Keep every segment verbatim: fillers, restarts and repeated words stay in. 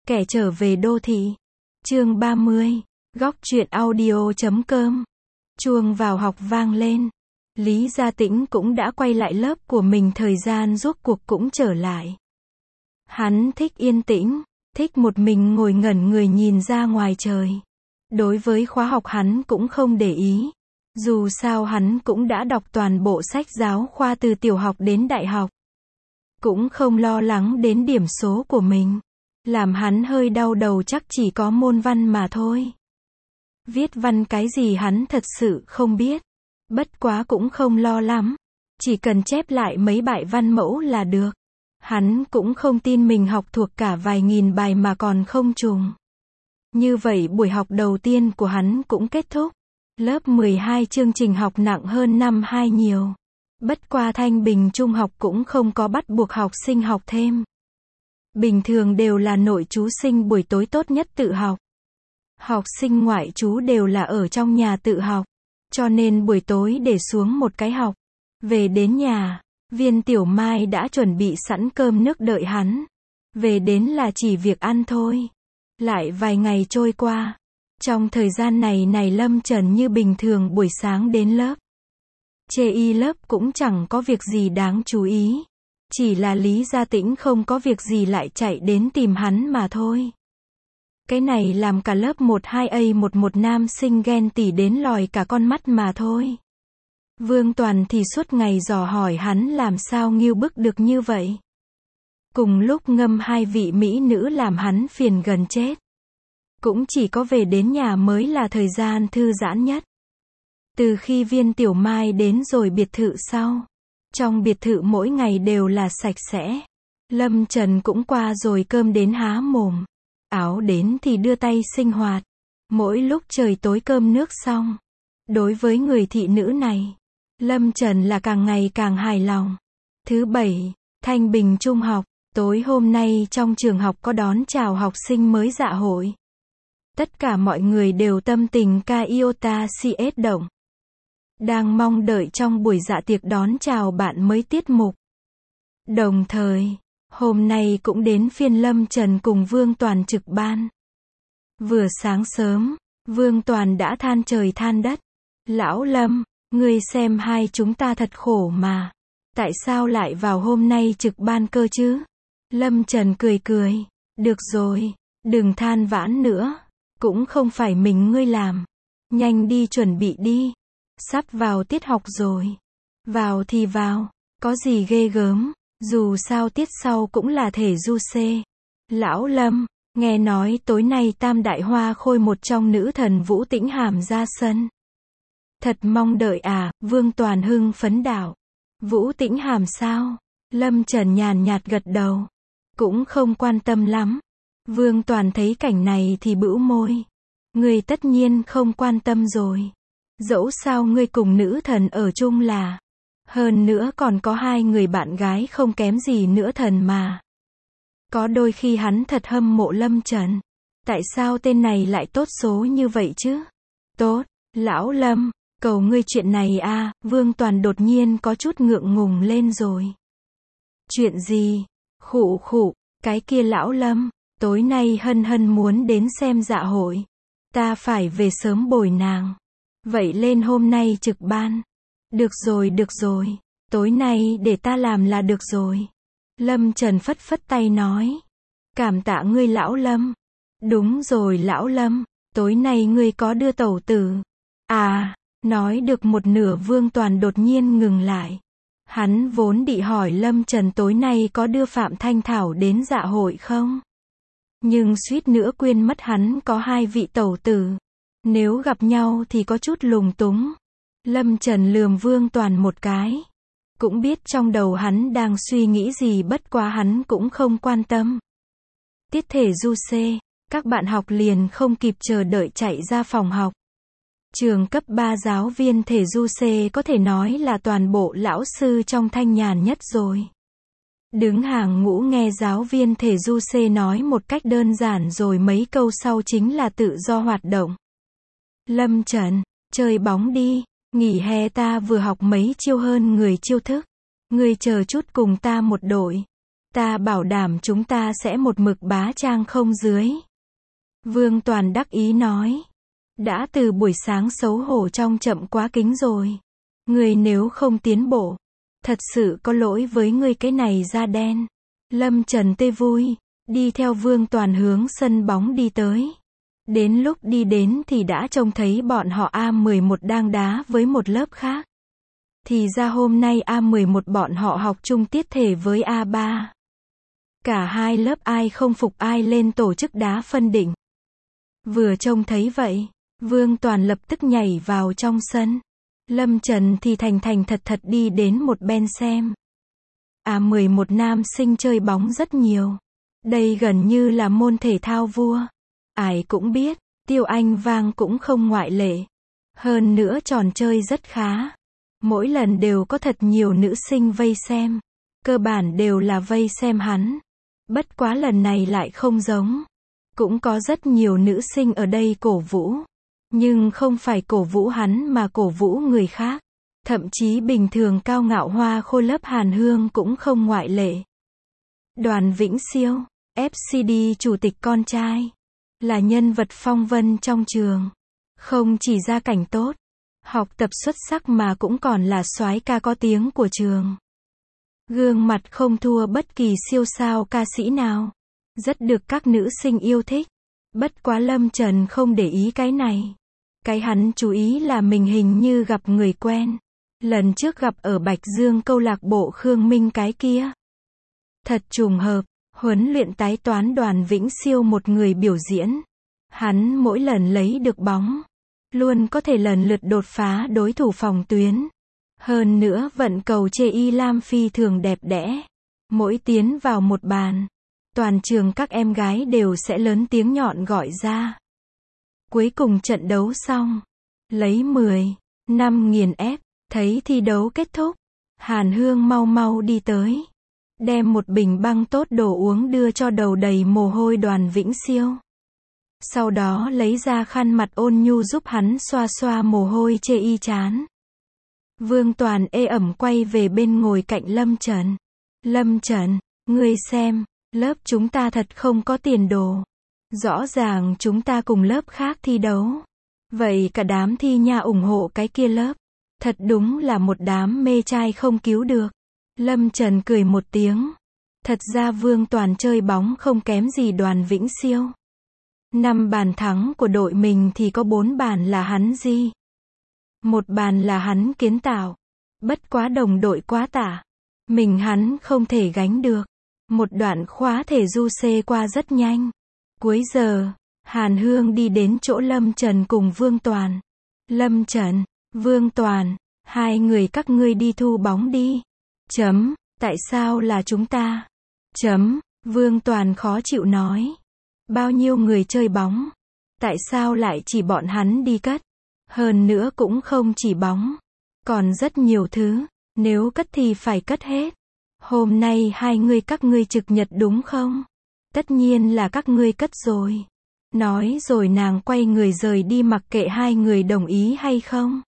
Kẻ trở về đô thị. Chương ba mươi. Góc truyện audio chấm com. Chuông vào học vang lên. Lý Gia Tĩnh cũng đã quay lại lớp của mình, thời gian rốt cuộc cũng trở lại. Hắn thích yên tĩnh, thích một mình ngồi ngẩn người nhìn ra ngoài trời. Đối với khóa học hắn cũng không để ý. Dù sao hắn cũng đã đọc toàn bộ sách giáo khoa từ tiểu học đến đại học. Cũng không lo lắng đến điểm số của mình. Làm hắn hơi đau đầu chắc chỉ có môn văn mà thôi. Viết văn cái gì hắn thật sự không biết. Bất quá cũng không lo lắm. Chỉ cần chép lại mấy bài văn mẫu là được. Hắn cũng không tin mình học thuộc cả vài nghìn bài mà còn không trùng. Như vậy buổi học đầu tiên của hắn cũng kết thúc. Lớp mười hai chương trình học nặng hơn năm hai nhiều. Bất qua Thanh Bình Trung học cũng không có bắt buộc học sinh học thêm. Bình thường đều là nội trú sinh buổi tối tốt nhất tự học. Học sinh ngoại trú đều là ở trong nhà tự học. Cho nên buổi tối để xuống một cái học. Về đến nhà, Viên Tiểu Mai đã chuẩn bị sẵn cơm nước đợi hắn. Về đến là chỉ việc ăn thôi. Lại vài ngày trôi qua. Trong thời gian này này Lâm Trần như bình thường buổi sáng đến lớp. Chê y lớp cũng chẳng có việc gì đáng chú ý. Chỉ là Lý Gia Tĩnh không có việc gì lại chạy đến tìm hắn mà thôi. Cái này làm cả lớp một hai A một một nam sinh ghen tỉ đến lòi cả con mắt mà thôi. Vương Toàn thì suốt ngày dò hỏi hắn làm sao nghêu bức được như vậy. Cùng lúc ngâm hai vị mỹ nữ làm hắn phiền gần chết. Cũng chỉ có về đến nhà mới là thời gian thư giãn nhất. Từ khi Viên Tiểu Mai đến rồi biệt thự sau. Trong biệt thự mỗi ngày đều là sạch sẽ. Lâm Trần cũng qua rồi cơm đến há mồm. Áo đến thì đưa tay sinh hoạt. Mỗi lúc trời tối cơm nước xong. Đối với người thị nữ này, Lâm Trần là càng ngày càng hài lòng. Thứ bảy, Thanh Bình Trung học. Tối hôm nay trong trường học có đón chào học sinh mới dạ hội. Tất cả mọi người đều tâm tình ca iota cs động. Đang mong đợi trong buổi dạ tiệc đón chào bạn mới tiết mục. Đồng thời, hôm nay cũng đến phiên Lâm Trần cùng Vương Toàn trực ban. Vừa sáng sớm, Vương Toàn đã than trời than đất. Lão Lâm, ngươi xem hai chúng ta thật khổ mà. Tại sao lại vào hôm nay trực ban cơ chứ? Lâm Trần cười cười. Được rồi, đừng than vãn nữa. Cũng không phải mình ngươi làm. Nhanh đi chuẩn bị đi. Sắp vào tiết học rồi. Vào thì vào. Có gì ghê gớm. Dù sao tiết sau cũng là thể du xê. Lão Lâm, nghe nói tối nay Tam Đại Hoa Khôi một trong nữ thần Vũ Tĩnh Hàm ra sân. Thật mong đợi à, Vương Toàn hưng phấn đảo. Vũ Tĩnh Hàm sao? Lâm Trần nhàn nhạt gật đầu. Cũng không quan tâm lắm. Vương Toàn thấy cảnh này thì bĩu môi. Ngươi tất nhiên không quan tâm rồi. Dẫu sao ngươi cùng nữ thần ở chung là. Hơn nữa còn có hai người bạn gái không kém gì nữa thần mà. Có đôi khi hắn thật hâm mộ Lâm Trần. Tại sao tên này lại tốt số như vậy chứ? Tốt, lão Lâm, cầu ngươi chuyện này a. Vương Toàn đột nhiên có chút ngượng ngùng lên rồi. Chuyện gì? Khụ khụ, cái kia lão Lâm, tối nay Hân Hân muốn đến xem dạ hội. Ta phải về sớm bồi nàng. Vậy lên hôm nay trực ban. Được rồi được rồi, tối nay để ta làm là được rồi. Lâm Trần phất phất tay nói. Cảm tạ ngươi lão Lâm. Đúng rồi lão Lâm, tối nay ngươi có đưa tẩu tử. À, nói được một nửa Vương Toàn đột nhiên ngừng lại. Hắn vốn định hỏi Lâm Trần tối nay có đưa Phạm Thanh Thảo đến dạ hội không? Nhưng suýt nữa quên mất hắn có hai vị tẩu tử. Nếu gặp nhau thì có chút lùng túng. Lâm Trần lườm Vương Toàn một cái. Cũng biết trong đầu hắn đang suy nghĩ gì, bất quá hắn cũng không quan tâm. Tiết thể du xê, các bạn học liền không kịp chờ đợi chạy ra phòng học. Trường cấp ba giáo viên thể du xê có thể nói là toàn bộ lão sư trong thanh nhàn nhất rồi. Đứng hàng ngũ nghe giáo viên thể du xê nói một cách đơn giản rồi mấy câu sau chính là tự do hoạt động. Lâm Trần, chơi bóng đi. Nghỉ hè ta vừa học mấy chiêu hơn người chiêu thức. Ngươi chờ chút cùng ta một đội. Ta bảo đảm chúng ta sẽ một mực bá trang không dưới. Vương Toàn đắc ý nói. Đã từ buổi sáng xấu hổ trong chậm quá kính rồi. Ngươi nếu không tiến bộ, thật sự có lỗi với ngươi cái này da đen. Lâm Trần tê vui, đi theo Vương Toàn hướng sân bóng đi tới. Đến lúc đi đến thì đã trông thấy bọn họ A mười một đang đá với một lớp khác. Thì ra hôm nay A mười một bọn họ học chung tiết thể với A ba. Cả hai lớp ai không phục ai lên tổ chức đá phân định. Vừa trông thấy vậy, Vương Toàn lập tức nhảy vào trong sân. Lâm Trần thì thành thành thật thật đi đến một bên xem. A mười một nam sinh chơi bóng rất nhiều. Đây gần như là môn thể thao vua. Ai cũng biết, Tiêu Anh Vang cũng không ngoại lệ. Hơn nữa tròn chơi rất khá. Mỗi lần đều có thật nhiều nữ sinh vây xem. Cơ bản đều là vây xem hắn. Bất quá lần này lại không giống. Cũng có rất nhiều nữ sinh ở đây cổ vũ. Nhưng không phải cổ vũ hắn mà cổ vũ người khác. Thậm chí bình thường cao ngạo hoa khôi lớp Hàn Hương cũng không ngoại lệ. Đoàn Vĩnh Siêu, ép xê đê chủ tịch con trai. Là nhân vật phong vân trong trường. Không chỉ gia cảnh tốt, học tập xuất sắc mà cũng còn là soái ca có tiếng của trường. Gương mặt không thua bất kỳ siêu sao ca sĩ nào. Rất được các nữ sinh yêu thích. Bất quá Lâm Trần không để ý cái này. Cái hắn chú ý là mình hình như gặp người quen. Lần trước gặp ở Bạch Dương câu lạc bộ Khương Minh cái kia. Thật trùng hợp, huấn luyện tái toán Đoàn Vĩnh Siêu một người biểu diễn. Hắn mỗi lần lấy được bóng, luôn có thể lần lượt đột phá đối thủ phòng tuyến. Hơn nữa vận cầu chê y lam phi thường đẹp đẽ. Mỗi tiến vào một bàn, toàn trường các em gái đều sẽ lớn tiếng nhọn gọi ra. Cuối cùng trận đấu xong, lấy mười, năm nghiền ép, thấy thi đấu kết thúc. Hàn Hương mau mau đi tới. Đem một bình băng tốt đồ uống đưa cho đầu đầy mồ hôi Đoàn Vĩnh Siêu. Sau đó lấy ra khăn mặt ôn nhu giúp hắn xoa xoa mồ hôi chê y chán. Vương Toàn ê ẩm quay về bên ngồi cạnh Lâm Trần. Lâm Trần, ngươi xem, lớp chúng ta thật không có tiền đồ. Rõ ràng chúng ta cùng lớp khác thi đấu. Vậy cả đám thi nha ủng hộ cái kia lớp. Thật đúng là một đám mê trai không cứu được. Lâm Trần cười một tiếng. Thật ra Vương Toàn chơi bóng không kém gì Đoàn Vĩnh Siêu. Năm bàn thắng của đội mình thì có bốn bàn là hắn ghi. Một bàn là hắn kiến tạo. Bất quá đồng đội quá tả. Mình hắn không thể gánh được. Một đoạn khóa thể du xê qua rất nhanh. Cuối giờ, Hàn Hương đi đến chỗ Lâm Trần cùng Vương Toàn. Lâm Trần, Vương Toàn, hai người các ngươi đi thu bóng đi. Chấm, tại sao là chúng ta? Chấm, Vương Toàn khó chịu nói. Bao nhiêu người chơi bóng? Tại sao lại chỉ bọn hắn đi cất? Hơn nữa cũng không chỉ bóng. Còn rất nhiều thứ, nếu cất thì phải cất hết. Hôm nay hai người các ngươi trực nhật đúng không? Tất nhiên là các ngươi cất rồi. Nói rồi nàng quay người rời đi mặc kệ hai người đồng ý hay không.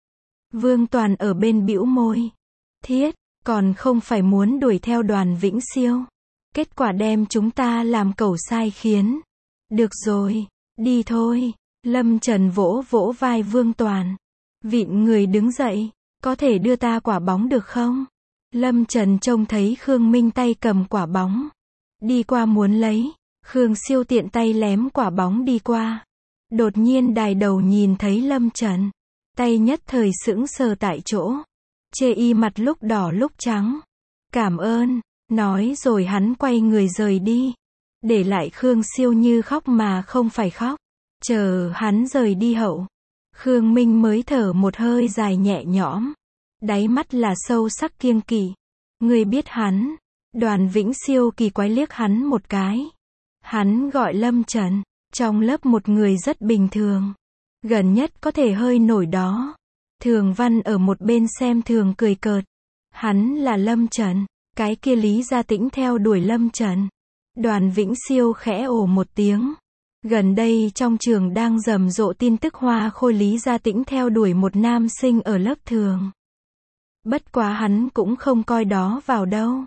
Vương Toàn ở bên bĩu môi. Thiết, còn không phải muốn đuổi theo Đoàn Vĩnh Siêu. Kết quả đem chúng ta làm cẩu sai khiến. Được rồi, đi thôi. Lâm Trần vỗ vỗ vai Vương Toàn. Vịn người đứng dậy, có thể đưa ta quả bóng được không? Lâm Trần trông thấy Khương Minh tay cầm quả bóng. Đi qua muốn lấy, Khương Siêu tiện tay lém quả bóng đi qua. Đột nhiên đài đầu nhìn thấy Lâm Trần. Tay nhất thời sững sờ tại chỗ. Chê y mặt lúc đỏ lúc trắng. Cảm ơn, nói rồi hắn quay người rời đi. Để lại Khương Siêu như khóc mà không phải khóc. Chờ hắn rời đi hậu. Khương Minh mới thở một hơi dài nhẹ nhõm. Đáy mắt là sâu sắc kiêng kỵ. Người biết hắn. Đoàn Vĩnh Siêu kỳ quái liếc hắn một cái. Hắn gọi Lâm Trần. Trong lớp một người rất bình thường. Gần nhất có thể hơi nổi đó. Thường Văn ở một bên xem thường cười cợt. Hắn là Lâm Trần. Cái kia Lý Gia Tĩnh theo đuổi Lâm Trần. Đoàn Vĩnh Siêu khẽ ồ một tiếng. Gần đây trong trường đang rầm rộ tin tức hoa khôi Lý Gia Tĩnh theo đuổi một nam sinh ở lớp thường. Bất quá hắn cũng không coi đó vào đâu.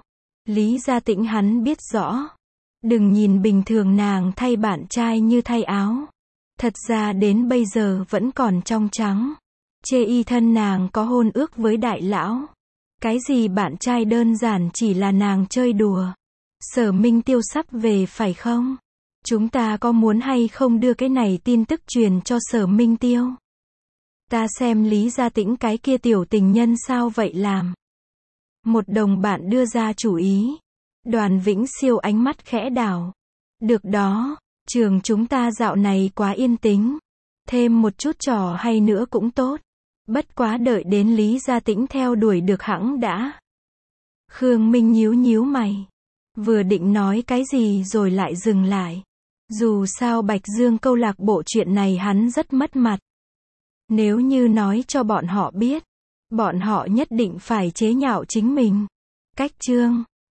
Lý Gia Tĩnh hắn biết rõ. Đừng nhìn bình thường nàng thay bạn trai như thay áo. Thật ra đến bây giờ vẫn còn trong trắng. Chê y thân nàng có hôn ước với đại lão. Cái gì bạn trai đơn giản chỉ là nàng chơi đùa. Sở Minh Tiêu sắp về phải không? Chúng ta có muốn hay không đưa cái này tin tức truyền cho Sở Minh Tiêu? Ta xem Lý Gia Tĩnh cái kia tiểu tình nhân sao vậy làm? Một đồng bạn đưa ra chủ ý. Đoàn Vĩnh Siêu ánh mắt khẽ đảo. Được đó, trường chúng ta dạo này quá yên tĩnh. Thêm một chút trò hay nữa cũng tốt. Bất quá đợi đến Lý Gia Tĩnh theo đuổi được hẵng đã. Khương Minh nhíu nhíu mày. Vừa định nói cái gì rồi lại dừng lại. Dù sao Bạch Dương câu lạc bộ chuyện này hắn rất mất mặt. Nếu như nói cho bọn họ biết, bọn họ nhất định phải chế nhạo chính mình. Cách chương